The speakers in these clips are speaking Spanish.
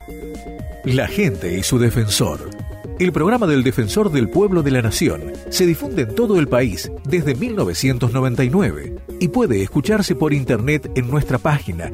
La gente y su defensor. El programa del Defensor del Pueblo de la Nación se difunde en todo el país desde 1999 y puede escucharse por internet en nuestra página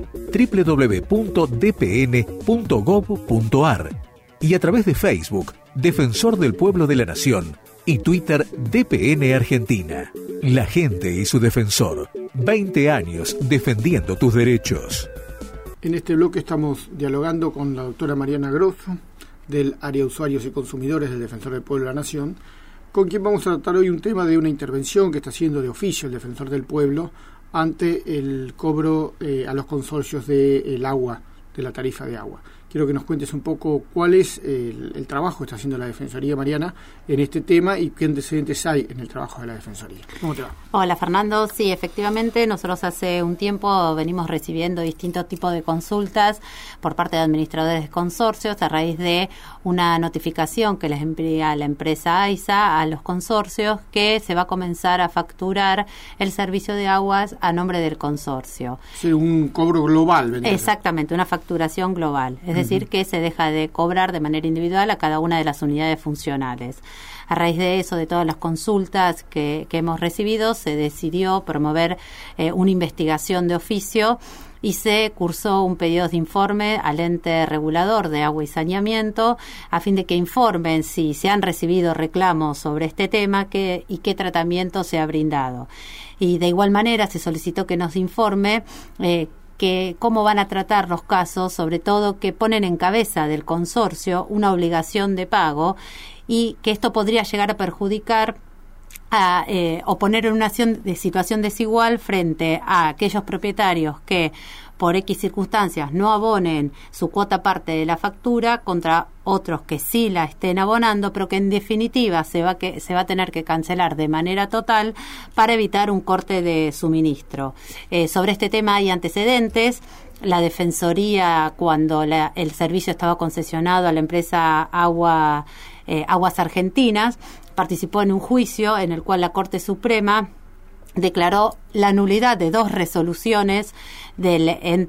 www.dpn.gov.ar y a través de Facebook, Defensor del Pueblo de la Nación, y Twitter, DPN Argentina. La gente y su defensor. 20 años defendiendo tus derechos. En este bloque estamos dialogando con la doctora Mariana Grosso, del área de usuarios y consumidores del Defensor del Pueblo de la Nación, con quien vamos a tratar hoy un tema de una intervención que está haciendo de oficio el Defensor del Pueblo ante el cobro a los consorcios del agua, de la tarifa de agua. Quiero que nos cuentes un poco cuál es el trabajo que está haciendo la Defensoría, Mariana, en este tema y qué antecedentes hay en el trabajo de la Defensoría. ¿Cómo te va? Hola, Fernando. Sí, efectivamente, nosotros hace un tiempo venimos recibiendo distintos tipos de consultas por parte de administradores de consorcios a raíz de una notificación que les envía la empresa AISA a los consorcios que se va a comenzar a facturar el servicio de aguas a nombre del consorcio. Sí, un cobro global. Exactamente, una facturación global. Es decir, que se deja de cobrar de manera individual a cada una de las unidades funcionales. A raíz de eso, de todas las consultas que hemos recibido, se decidió promover una investigación de oficio y se cursó un pedido de informe al ente regulador de agua y saneamiento a fin de que informen si se han recibido reclamos sobre este tema y qué tratamiento se ha brindado. Y de igual manera se solicitó que nos informe que cómo van a tratar los casos, sobre todo que ponen en cabeza del consorcio una obligación de pago y que esto podría llegar a perjudicar o poner en una situación desigual frente a aquellos propietarios que por X circunstancias no abonen su cuota parte de la factura contra otros que sí la estén abonando, pero que en definitiva se va a tener que cancelar de manera total para evitar un corte de suministro. Sobre este tema hay antecedentes. La Defensoría, cuando el servicio estaba concesionado a la empresa Aguas Argentinas, participó en un juicio en el cual la Corte Suprema declaró la nulidad de 2 resoluciones del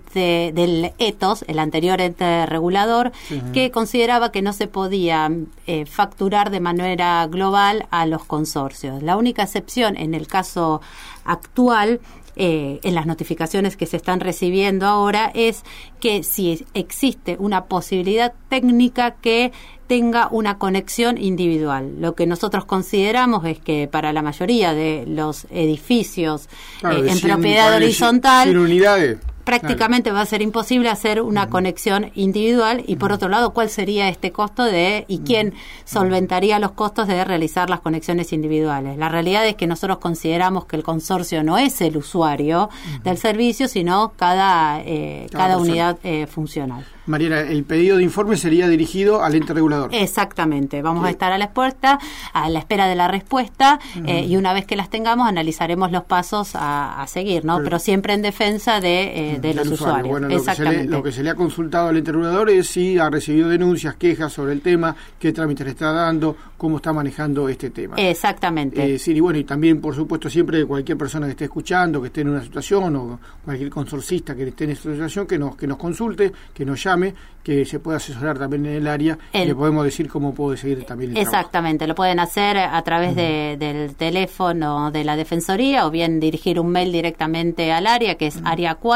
ETOS, el anterior ente regulador, que consideraba que no se podía facturar de manera global a los consorcios. La única excepción en el caso actual, en las notificaciones que se están recibiendo ahora, es que si existe una posibilidad técnica que tenga una conexión individual. Lo que nosotros consideramos es que para la mayoría de los edificios en propiedad horizontal, sin unidades, prácticamente va a ser imposible hacer una conexión individual. Y por otro lado, ¿cuál sería este costo y quién solventaría los costos de realizar las conexiones individuales? La realidad es que nosotros consideramos que el consorcio no es el usuario del servicio, sino cada unidad funcional. Mariana, el pedido de informe sería dirigido al ente regulador. Exactamente. Vamos a estar a la espera de la respuesta, y una vez que las tengamos analizaremos los pasos a seguir, ¿no? Pero siempre en defensa de los usuarios. Bueno, exactamente. Lo que se le ha consultado al ente regulador es si ha recibido denuncias, quejas sobre el tema, qué trámite le está dando, cómo está manejando este tema. Exactamente. Sí, y bueno, y también, por supuesto, siempre cualquier persona que esté escuchando, que esté en una situación, o cualquier consorcista que esté en esta situación, que nos consulte, que nos llame, que se pueda asesorar también en el área, y le podemos decir cómo puede seguir también el exactamente, trabajo. Lo pueden hacer a través del teléfono de la Defensoría, o bien dirigir un mail directamente al área, que es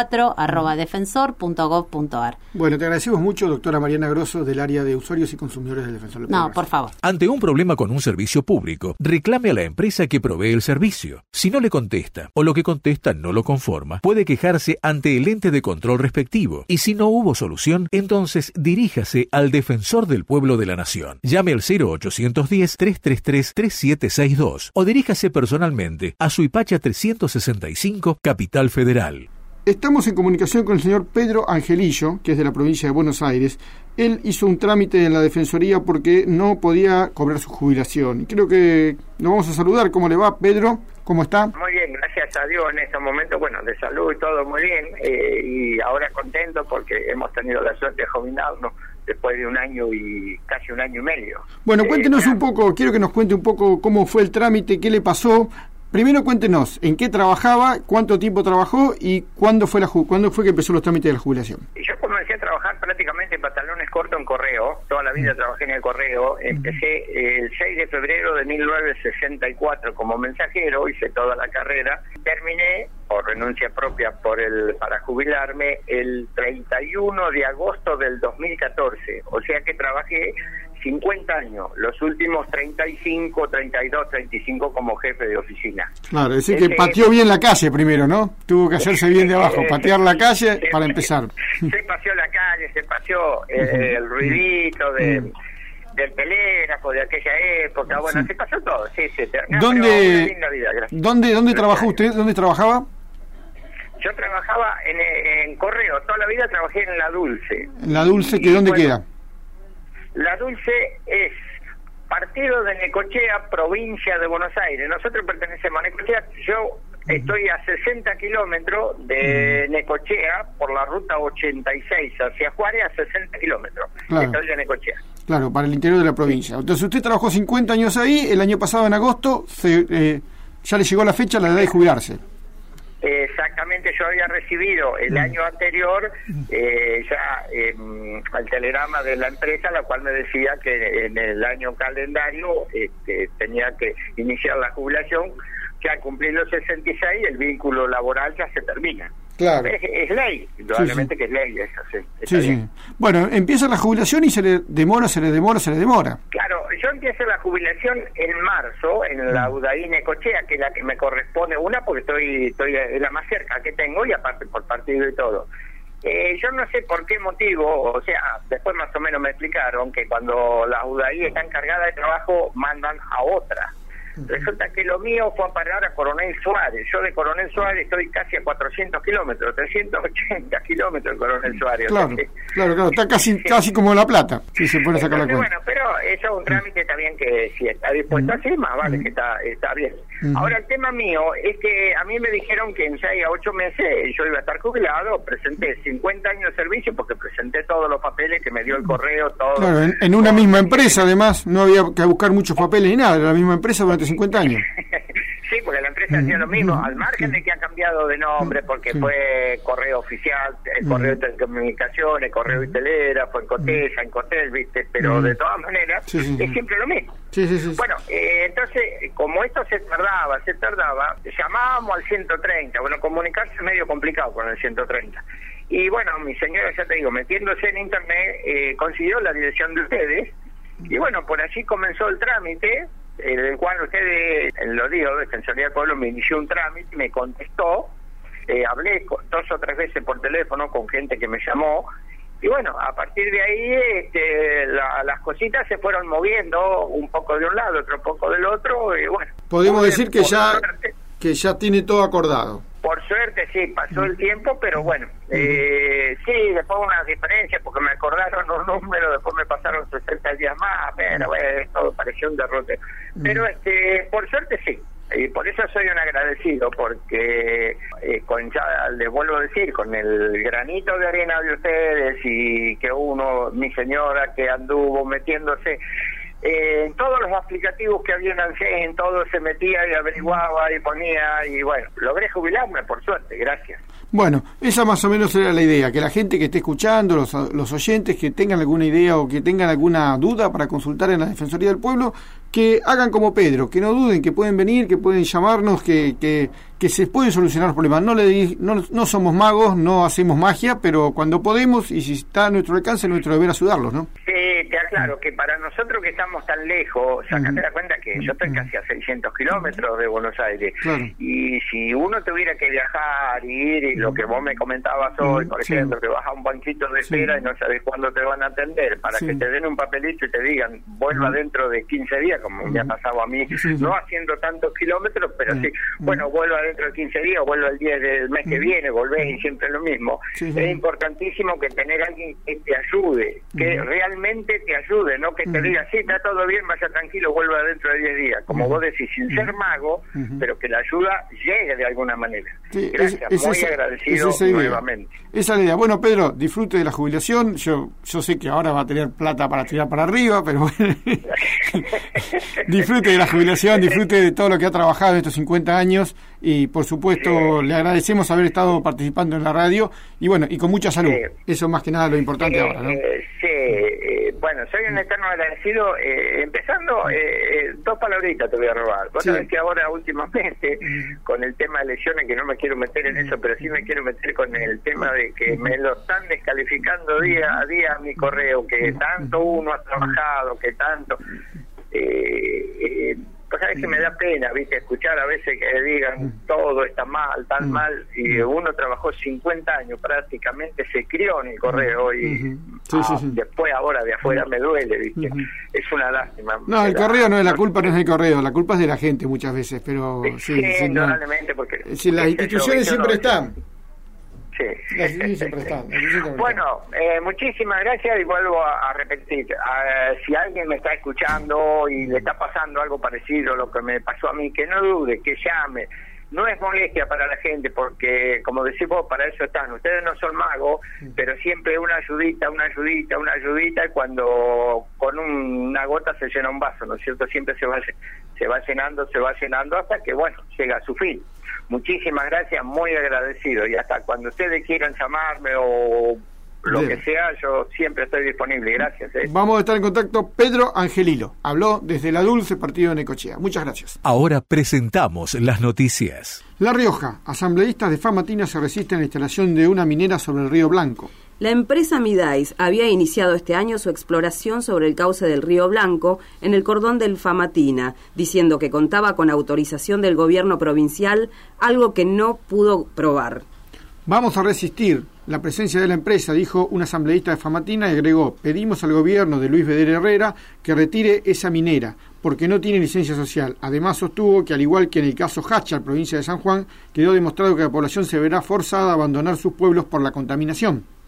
area4@defensor.gov.ar. Bueno, te agradecemos mucho, doctora Mariana Grosso, del área de usuarios y consumidores del Defensor del Pueblo. No, por favor. Ante un problema con un servicio público, reclame a la empresa que provee el servicio. Si no le contesta o lo que contesta no lo conforma, puede quejarse ante el ente de control respectivo. Y si no hubo solución, entonces diríjase al Defensor del Pueblo de la Nación. Llame al 0810-333-3762 o diríjase personalmente a Suipacha 365, Capital Federal. Estamos en comunicación con el señor Pedro Angelillo, que es de la provincia de Buenos Aires. Él hizo un trámite en la Defensoría porque no podía cobrar su jubilación. Y creo que lo vamos a saludar. ¿Cómo le va, Pedro? ¿Cómo está? Muy bien, gracias a Dios en estos momentos, bueno, de salud y todo muy bien. Y ahora contento porque hemos tenido la suerte de jubilarnos después de casi un año y medio. Bueno, cuéntenos un poco, quiero que nos cuente un poco cómo fue el trámite, qué le pasó, Primero cuéntenos, ¿en qué trabajaba, cuánto tiempo trabajó y cuándo fue que empezó los trámites de la jubilación? Yo comencé a trabajar prácticamente en pantalones cortos en correo, toda la vida trabajé en el correo, empecé el 6 de febrero de 1964 como mensajero, hice toda la carrera, terminé por renuncia propia para jubilarme el 31 de agosto del 2014, o sea que trabajé 50 años, los últimos 35, 32, 35 como jefe de oficina. Claro, es decir que pateó bien la calle primero, ¿no? Tuvo que hacerse bien de abajo, patear la calle para empezar. Se paseó la calle, se paseó el ruidito del telégrafo de aquella época, bueno, se pasó todo, sí. ¿Dónde trabajó usted? ¿Dónde trabajaba? Yo trabajaba en correo, toda la vida trabajé en La Dulce. ¿La Dulce que dónde queda? La Dulce es partido de Necochea, provincia de Buenos Aires. Nosotros pertenecemos a Necochea. Yo estoy a 60 kilómetros de Necochea por la ruta 86 hacia Juárez, a 60 kilómetros. Claro. Estoy de Necochea. Claro, para el interior de la provincia. Entonces usted trabajó 50 años ahí, el año pasado en agosto ya le llegó la fecha, la edad de jubilarse. Exactamente, yo había recibido el año anterior el telegrama de la empresa, la cual me decía que en el año calendario tenía que iniciar la jubilación, que al cumplir los 66 el vínculo laboral ya se termina. Claro. Es ley, indudablemente que es ley eso, sí. Bueno, empieza la jubilación y se le demora. Claro, yo empiezo la jubilación en marzo, en la UDAI Necochea, que es la que me corresponde, porque estoy la más cerca que tengo, y aparte por partido y todo. Yo no sé por qué motivo, o sea, después más o menos me explicaron que cuando la UDAI está encargada de trabajo, mandan a otra. Resulta que lo mío fue a parar a Coronel Suárez. Yo de Coronel Suárez estoy casi a 400 kilómetros, 380 kilómetros de Coronel Suárez. Claro, está casi como La Plata, si se puede sacar la cuenta. Bueno, pero eso es un trámite también que si está dispuesto así, más vale que está bien. Ahora, el tema mío es que a mí me dijeron que en 6 a 8 meses yo iba a estar jubilado. Presenté 50 años de servicio porque presenté todos los papeles que me dio el correo, todo. Claro, en una misma empresa, además, no había que buscar muchos papeles ni nada, era la misma empresa durante 50 años. Sí, porque la empresa hacía lo mismo, al margen de que ha cambiado de nombre, porque fue Correo Oficial, Correo de Telecomunicaciones, Correo y Telégrafo, en Cotesa, en Cotel, ¿viste? Pero de todas maneras, es siempre lo mismo. Bueno, entonces, como esto se tardaba, llamábamos al 130. Bueno, comunicarse es medio complicado con el 130. Y bueno, mi señora, ya te digo, metiéndose en internet, consiguió la dirección de ustedes, y bueno, por allí comenzó el trámite, en el cual ustedes, Defensoría del Pueblo me inició un trámite, me contestó, hablé 2 o 3 veces por teléfono con gente que me llamó, y bueno, a partir de ahí las cositas se fueron moviendo, un poco de un lado, otro poco del otro, y bueno. Podemos decir que ya tiene todo acordado. Por suerte sí, pasó el tiempo, pero bueno, sí, después una diferencia, porque me acordaron un número, después me pasaron 60 días más, pero bueno, todo pareció un derrote. Pero por suerte sí, y por eso soy un agradecido, porque ya les vuelvo a decir, con el granito de arena de ustedes y que mi señora que anduvo metiéndose en todos los aplicativos que había en ANSES, en todo se metía y averiguaba y ponía, y bueno, logré jubilarme por suerte, gracias. Bueno, esa más o menos era la idea, que la gente que esté escuchando, los oyentes que tengan alguna idea o que tengan alguna duda para consultar en la Defensoría del Pueblo, que hagan como Pedro, que no duden, que pueden venir, que pueden llamarnos, que se pueden solucionar los problemas. No somos magos, no hacemos magia, pero cuando podemos, y si está a nuestro alcance, es nuestro deber ayudarlos, ¿no? Sí, te aclaro que para nosotros que estamos tan lejos, sacate la cuenta que yo estoy casi a 600 kilómetros de Buenos Aires, y si uno tuviera que viajar y ir, y lo que vos me comentabas hoy, por ejemplo, que vas a un banquito de espera y no sabes cuándo te van a atender, para que te den un papelito y te digan, vuelva dentro de 15 días, como me ha pasado a mí, no haciendo tantos kilómetros, pero sí, bueno, vuelva dentro de 15 días, vuelva el día del mes que viene, volvés y siempre lo mismo. Es importantísimo que tener alguien que te ayude, que realmente te ayude, no que te diga, sí, está todo bien, vaya tranquilo, vuelva dentro de 10 días. Como vos decís, sin ser mago, pero que la ayuda llegue de alguna manera. Sí, gracias, muy agradecido nuevamente. Esa es la idea. Bueno, Pedro, disfrute de la jubilación. Yo sé que ahora va a tener plata para tirar para arriba, pero bueno, disfrute de la jubilación, disfrute de todo lo que ha trabajado en estos 50 años y, por supuesto, le agradecemos haber estado participando en la radio y, bueno, y con mucha salud. Eso más que nada lo importante ahora, ¿no? Bueno, soy un eterno agradecido. Empezando, 2 palabritas te voy a robar. Vos sabés que ahora últimamente, con el tema de lesiones, que no me quiero meter en eso, pero sí me quiero meter con el tema de que me lo están descalificando día a día mi correo, que tanto uno ha trabajado, que tanto... pues sabes que me da pena, viste, escuchar a veces que digan todo está mal, tan mal, y uno trabajó 50 años prácticamente, se crió en el correo y después ahora de afuera me duele, viste, es una lástima. No, el correo no es la culpa, no es del correo, la culpa es de la gente muchas veces, pero probablemente porque si las instituciones siempre están. Bueno, muchísimas gracias y vuelvo a repetir, si alguien me está escuchando y le está pasando algo parecido a lo que me pasó a mí, que no dude, que llame. No es molestia para la gente porque, como decís vos, para eso están. Ustedes no son magos, pero siempre una ayudita, y cuando con una gota se llena un vaso, ¿no es cierto? Siempre se va llenando hasta que, bueno, llega a su fin. Muchísimas gracias, muy agradecido, y hasta cuando ustedes quieran llamarme o lo que sea, yo siempre estoy disponible. Gracias. Vamos a estar en contacto. Pedro Angelilo habló desde La Dulce, partido de Necochea. Muchas gracias. Ahora presentamos las noticias. La Rioja. Asambleístas de Famatina se resisten a la instalación de una minera sobre el río Blanco. La empresa Midais había iniciado este año su exploración sobre el cauce del río Blanco en el cordón del Famatina, diciendo que contaba con autorización del gobierno provincial, algo que no pudo probar. Vamos a resistir la presencia de la empresa, dijo un asambleísta de Famatina, y agregó: pedimos al gobierno de Luis Beder Herrera que retire esa minera, porque no tiene licencia social. Además sostuvo que, al igual que en el caso Hachal, provincia de San Juan, quedó demostrado que la población se verá forzada a abandonar sus pueblos por la contaminación.